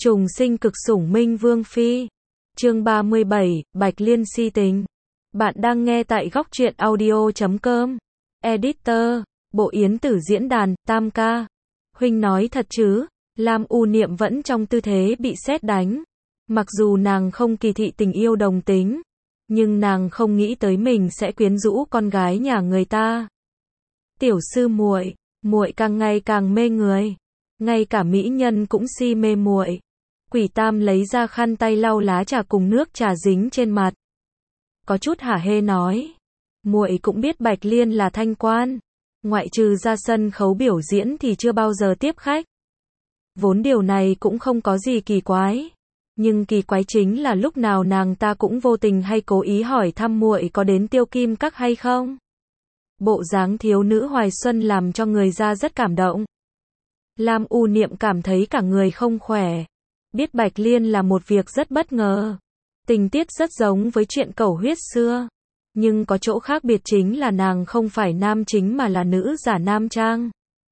Trùng sinh cực sủng Minh Vương Phi. Chương 37, Bạch Liên si tình. Bạn đang nghe tại góc truyện audio.com. Editor, Bộ Yến Tử diễn đàn, Tam ca. Huynh nói thật chứ? Lam U Niệm vẫn trong tư thế bị sét đánh. Mặc dù nàng không kỳ thị tình yêu đồng tính, nhưng nàng không nghĩ tới mình sẽ quyến rũ con gái nhà người ta. Tiểu sư muội, muội càng ngày càng mê người. Ngay cả mỹ nhân cũng si mê muội. Quỷ Tam lấy ra khăn tay lau lá trà cùng nước trà dính trên mặt. Có chút hả hê nói, muội cũng biết Bạch Liên là thanh quan, ngoại trừ ra sân khấu biểu diễn thì chưa bao giờ tiếp khách. Vốn điều này cũng không có gì kỳ quái, nhưng kỳ quái chính là lúc nào nàng ta cũng vô tình hay cố ý hỏi thăm muội có đến Tiêu Kim Các hay không. Bộ dáng thiếu nữ hoài xuân làm cho người ra rất cảm động. Lam U Niệm cảm thấy cả người không khỏe. Biết Bạch Liên là một việc rất bất ngờ. Tình tiết rất giống với chuyện cầu huyết xưa. Nhưng có chỗ khác biệt chính là nàng không phải nam chính mà là nữ giả nam trang.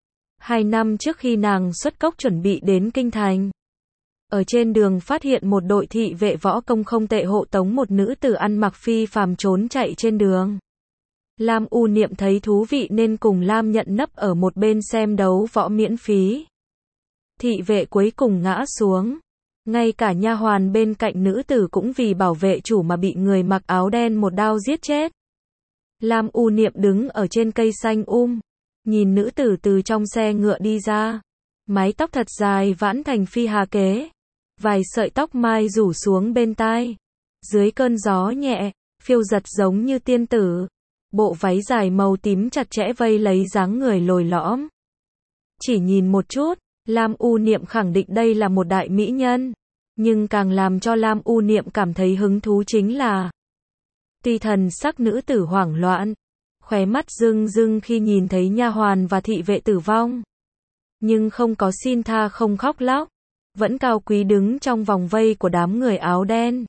2 năm trước khi nàng xuất cốc chuẩn bị đến Kinh Thành, ở trên đường phát hiện một đội thị vệ võ công không tệ hộ tống một nữ tử ăn mặc phi phàm trốn chạy trên đường. Lam U Niệm thấy thú vị nên cùng Lam Nhận nấp ở một bên xem đấu võ miễn phí. Thị vệ cuối cùng ngã xuống. Ngay cả nha hoàn bên cạnh nữ tử cũng vì bảo vệ chủ mà bị người mặc áo đen một đao giết chết. Lam U Niệm đứng ở trên cây xanh nhìn nữ tử từ trong xe ngựa đi ra. Mái tóc thật dài vãn thành phi hà kế. Vài sợi tóc mai rủ xuống bên tai. Dưới cơn gió nhẹ, phiêu giật giống như tiên tử. Bộ váy dài màu tím chặt chẽ vây lấy dáng người lồi lõm. Chỉ nhìn một chút, Lam U Niệm khẳng định đây là một đại mỹ nhân. Nhưng càng làm cho Lam U Niệm cảm thấy hứng thú chính là tuy thần sắc nữ tử hoảng loạn, khóe mắt rưng rưng khi nhìn thấy nha hoàn và thị vệ tử vong, nhưng không có xin tha không khóc lóc, vẫn cao quý đứng trong vòng vây của đám người áo đen.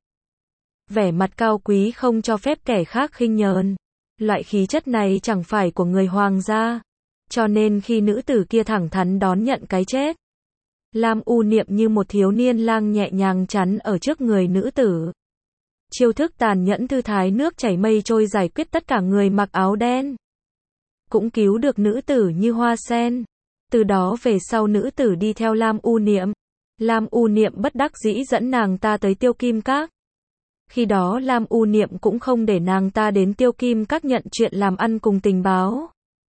Vẻ mặt cao quý không cho phép kẻ khác khinh nhờn. Loại khí chất này chẳng phải của người hoàng gia. Cho nên khi nữ tử kia thẳng thắn đón nhận cái chết, Lam U Niệm như một thiếu niên lang nhẹ nhàng chắn ở trước người nữ tử. Chiêu thức tàn nhẫn thư thái nước chảy mây trôi giải quyết tất cả người mặc áo đen. Cũng cứu được nữ tử như hoa sen. Từ đó về sau nữ tử đi theo Lam U Niệm. Lam U Niệm bất đắc dĩ dẫn nàng ta tới Tiêu Kim Các. Khi đó Lam U Niệm cũng không để nàng ta đến Tiêu Kim Các nhận chuyện làm ăn cùng tình báo.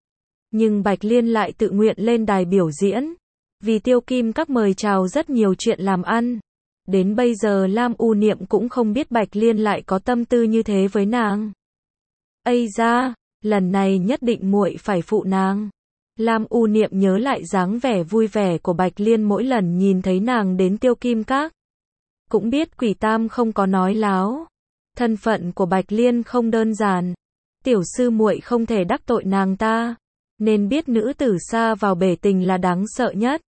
Nhưng Bạch Liên lại tự nguyện lên đài biểu diễn. Vì Tiêu Kim Các mời chào rất nhiều chuyện làm ăn. Đến bây giờ Lam U Niệm cũng không biết Bạch Liên lại có tâm tư như thế với nàng. Ây da, lần này nhất định muội phải phụ nàng. Lam U Niệm nhớ lại dáng vẻ vui vẻ của Bạch Liên mỗi lần nhìn thấy nàng đến Tiêu Kim Các. Cũng biết Quỷ Tam không có nói láo. Thân phận của Bạch Liên không đơn giản. Tiểu sư muội không thể đắc tội nàng ta, nên biết nữ tử xa vào bể tình là đáng sợ nhất.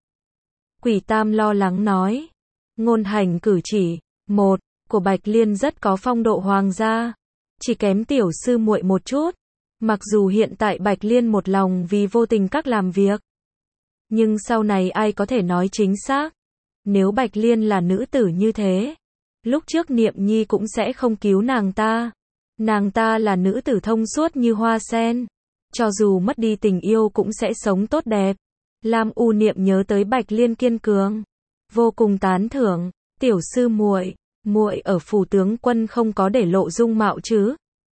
Quỷ Tam lo lắng nói. Ngôn hành cử chỉ, một, của Bạch Liên rất có phong độ hoàng gia. Chỉ kém tiểu sư muội một chút. Mặc dù hiện tại Bạch Liên một lòng vì vô tình các làm việc, nhưng sau này ai có thể nói chính xác. Nếu Bạch Liên là nữ tử như thế, lúc trước Niệm Nhi cũng sẽ không cứu nàng ta. Nàng ta là nữ tử thông suốt như hoa sen. Cho dù mất đi tình yêu cũng sẽ sống tốt đẹp. Lam U Niệm nhớ tới Bạch Liên kiên cường, vô cùng tán thưởng. Tiểu sư muội, muội ở phủ tướng quân không có để lộ dung mạo chứ?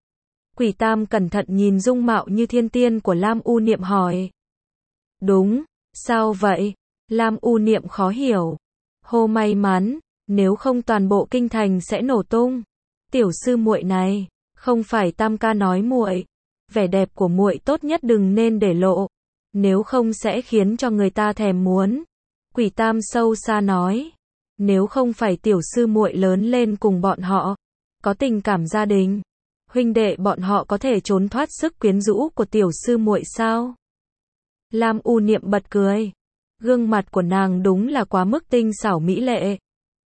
Quỷ Tam cẩn thận nhìn dung mạo như thiên tiên của Lam U Niệm hỏi. Đúng, sao vậy? Lam U Niệm khó hiểu. Hô may mắn, nếu không toàn bộ kinh thành sẽ nổ tung. Tiểu sư muội này, không phải Tam ca nói muội, vẻ đẹp của muội tốt nhất đừng nên để lộ, nếu không sẽ khiến cho người ta thèm muốn. Quỷ Tam sâu xa nói, nếu không phải tiểu sư muội lớn lên cùng bọn họ, có tình cảm gia đình, huynh đệ bọn họ có thể trốn thoát sức quyến rũ của tiểu sư muội sao? Lam U Niệm bật cười. Gương mặt của nàng đúng là quá mức tinh xảo mỹ lệ.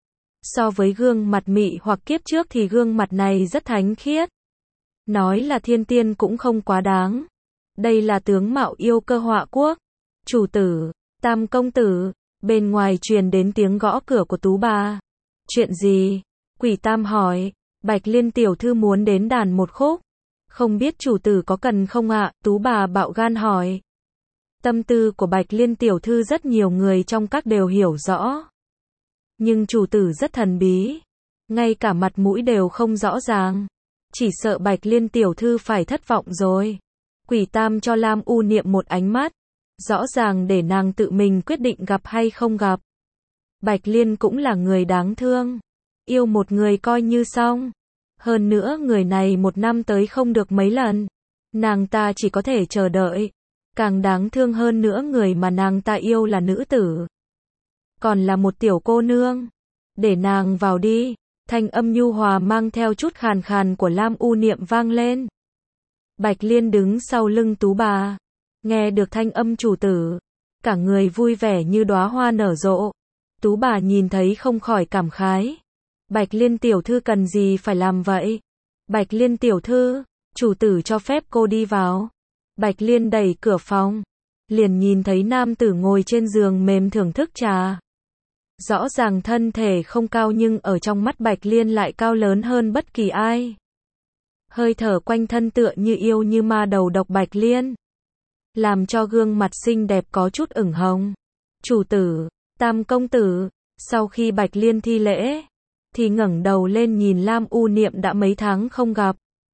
So với gương mặt mị hoặc kiếp trước thì gương mặt này rất thánh khiết. Nói là thiên tiên cũng không quá đáng. Đây là tướng mạo yêu cơ họa quốc. Chủ tử, Tam công tử, Bên ngoài truyền đến tiếng gõ cửa của Tú bà. Chuyện gì? Quỷ Tam hỏi. Bạch Liên tiểu thư muốn đến đàn một khúc. Không biết chủ tử có cần không ạ? Tú bà bạo gan hỏi. Tâm tư của Bạch Liên tiểu thư rất nhiều người trong các đều hiểu rõ. Nhưng chủ tử rất thần bí. Ngay cả mặt mũi đều không rõ ràng. Chỉ sợ Bạch Liên tiểu thư phải thất vọng rồi. Quỷ Tam cho Lam U Niệm một ánh mắt. Rõ ràng để nàng tự mình quyết định gặp hay không gặp. Bạch Liên cũng là người đáng thương. Yêu một người coi như xong. Hơn nữa người này một năm tới không được mấy lần. Nàng ta chỉ có thể chờ đợi. Càng đáng thương hơn nữa người mà nàng ta yêu là nữ tử. Còn là một tiểu cô nương. Để nàng vào đi. Thanh âm nhu hòa mang theo chút khàn khàn của Lam U Niệm vang lên. Bạch Liên đứng sau lưng Tú bà. Nghe được thanh âm chủ tử. Cả người vui vẻ như đóa hoa nở rộ. Tú bà nhìn thấy không khỏi cảm khái. Bạch Liên tiểu thư cần gì phải làm vậy? Bạch Liên tiểu thư, chủ tử cho phép cô đi vào. Bạch Liên đẩy cửa phòng. Liền nhìn thấy nam tử ngồi trên giường mềm thưởng thức trà. Rõ ràng thân thể không cao nhưng ở trong mắt Bạch Liên lại cao lớn hơn bất kỳ ai. Hơi thở quanh thân tựa như yêu như ma đầu độc Bạch Liên. Làm cho gương mặt xinh đẹp có chút ửng hồng. Chủ tử, Tam công tử, sau khi Bạch Liên thi lễ, thì ngẩng đầu lên nhìn Lam U Niệm đã mấy tháng không gặp.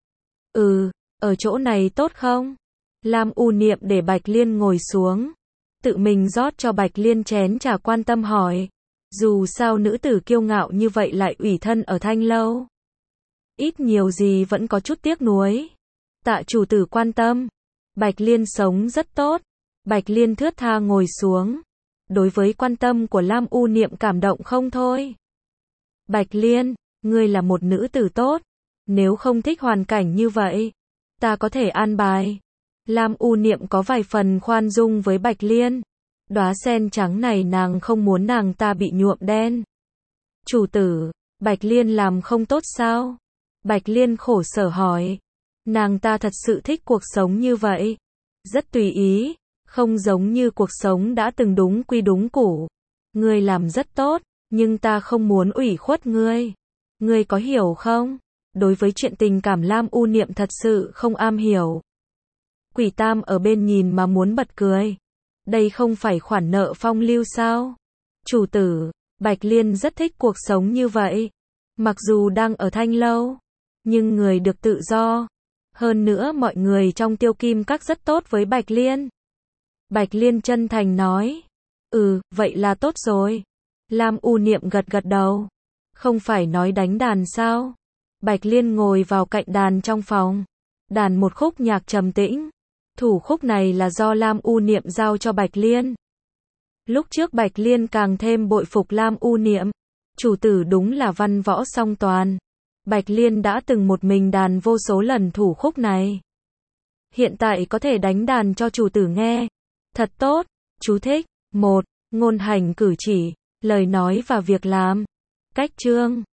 Ở chỗ này tốt không? Lam U Niệm để Bạch Liên ngồi xuống. Tự mình rót cho Bạch Liên chén trà quan tâm hỏi. Dù sao nữ tử kiêu ngạo như vậy lại ủy thân ở Thanh lâu. Ít nhiều gì vẫn có chút tiếc nuối. Tạ chủ tử quan tâm. Bạch Liên sống rất tốt. Bạch Liên thướt tha ngồi xuống. Đối với quan tâm của Lam U Niệm cảm động không thôi. Bạch Liên, ngươi là một nữ tử tốt. Nếu không thích hoàn cảnh như vậy, ta có thể an bài. Lam U Niệm có vài phần khoan dung với Bạch Liên. Đóa sen trắng này nàng không muốn nàng ta bị nhuộm đen. Chủ tử, Bạch Liên làm không tốt sao? Bạch Liên khổ sở hỏi. Nàng ta thật sự thích cuộc sống như vậy. Rất tùy ý, không giống như cuộc sống đã từng đúng quy đúng củ. Ngươi làm rất tốt, nhưng ta không muốn ủy khuất ngươi. Ngươi có hiểu không? Đối với chuyện tình cảm Lam U Niệm thật sự không am hiểu. Quỷ Tam ở bên nhìn mà muốn bật cười. Đây không phải khoản nợ phong lưu sao? Chủ tử, Bạch Liên rất thích cuộc sống như vậy. Mặc dù đang ở Thanh lâu, nhưng người được tự do. Hơn nữa mọi người trong Tiêu Kim Các rất tốt với Bạch Liên. Bạch Liên chân thành nói. Vậy là tốt rồi. Lam U Niệm gật gật đầu. Không phải nói đánh đàn sao? Bạch Liên ngồi vào cạnh đàn trong phòng. Đàn một khúc nhạc trầm tĩnh. Thủ khúc này là do Lam U Niệm giao cho Bạch Liên. Lúc trước Bạch Liên càng thêm bội phục Lam U Niệm. Chủ tử đúng là văn võ song toàn. Bạch Liên đã từng một mình đàn vô số lần thủ khúc này. Hiện tại có thể đánh đàn cho chủ tử nghe. Thật tốt. Chú thích. 1. Ngôn hành cử chỉ, lời nói và việc làm. Cách chương